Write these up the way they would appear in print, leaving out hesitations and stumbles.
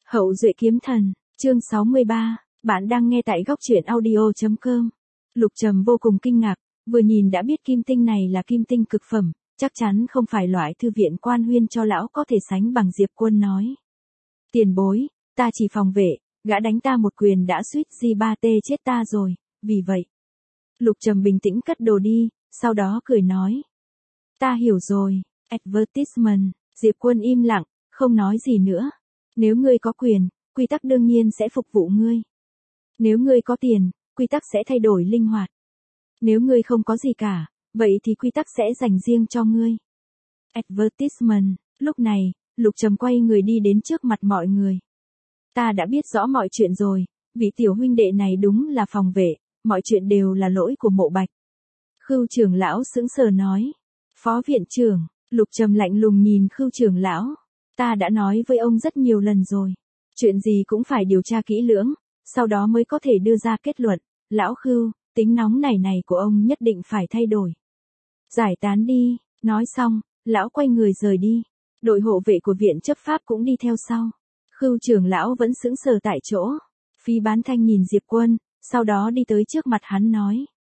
Hậu duệ kiếm thần, chương 63, bạn đang nghe tại góc truyện audio.com. Lục Trầm vô cùng kinh ngạc, vừa nhìn đã biết kim tinh này là kim tinh cực phẩm, chắc chắn không phải loại thư viện quan huyên cho lão có thể sánh bằng. Diệp Quân nói. Tiền bối, ta chỉ phòng vệ, gã đánh ta một quyền đã suýt G3T chết ta rồi, vì vậy. Lục Trầm bình tĩnh cất đồ đi, sau đó cười nói. Ta hiểu rồi, advertisement. Diệp Quân im lặng, không nói gì nữa. Nếu ngươi có quyền, quy tắc đương nhiên sẽ phục vụ ngươi. Nếu ngươi có tiền, quy tắc sẽ thay đổi linh hoạt. Nếu ngươi không có gì cả, vậy thì quy tắc sẽ dành riêng cho ngươi. Advertisement. Lúc này, Lục Trầm quay người đi đến trước mặt mọi người. Ta đã biết rõ mọi chuyện rồi, vị tiểu huynh đệ này đúng là phòng vệ, mọi chuyện đều là lỗi của Mộ Bạch. Khưu trưởng lão sững sờ nói. Phó viện trưởng, Lục Trầm lạnh lùng nhìn Khưu trưởng lão. Ta đã nói với ông rất nhiều lần rồi. Chuyện gì cũng phải điều tra kỹ lưỡng, sau đó mới có thể đưa ra kết luận. Lão Khưu, tính nóng này của ông nhất định phải thay đổi. Giải tán đi, nói xong, lão quay người rời đi. Đội hộ vệ của viện chấp pháp cũng đi theo sau. Khưu trưởng lão vẫn sững sờ tại chỗ. Phi Bán Thanh nhìn Diệp Quân, sau đó đi tới trước mặt hắn nói.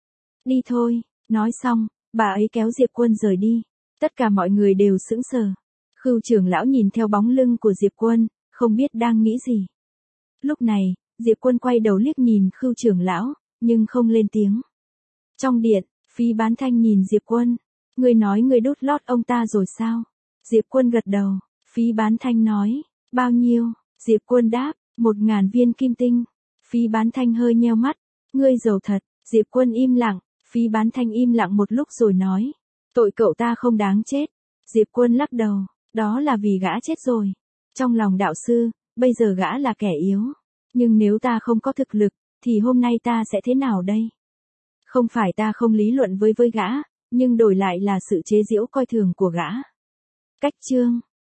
Đi thôi, nói xong, bà ấy kéo Diệp Quân rời đi. Tất cả mọi người đều sững sờ. Khưu trưởng lão nhìn theo bóng lưng của Diệp Quân, không biết đang nghĩ gì. Lúc này, Diệp Quân quay đầu liếc nhìn Khưu trưởng lão, nhưng không lên tiếng. Trong điện, Phi Bán Thanh nhìn Diệp Quân. Ngươi nói ngươi đốt lót ông ta rồi sao? Diệp Quân gật đầu. Phi Bán Thanh nói. Bao nhiêu? Diệp Quân đáp. 1000 viên kim tinh. Phi Bán Thanh hơi nheo mắt. Ngươi giàu thật. Diệp Quân im lặng. Phi Bán Thanh im lặng một lúc rồi nói. Tội cậu ta không đáng chết. Diệp Quân lắc đầu. Đó là vì gã chết rồi. Trong lòng đạo sư, bây giờ gã là kẻ yếu. Nhưng nếu ta không có thực lực, thì hôm nay ta sẽ thế nào đây? Không phải ta không lý luận với gã, nhưng đổi lại là sự chế giễu coi thường của gã. Cách chương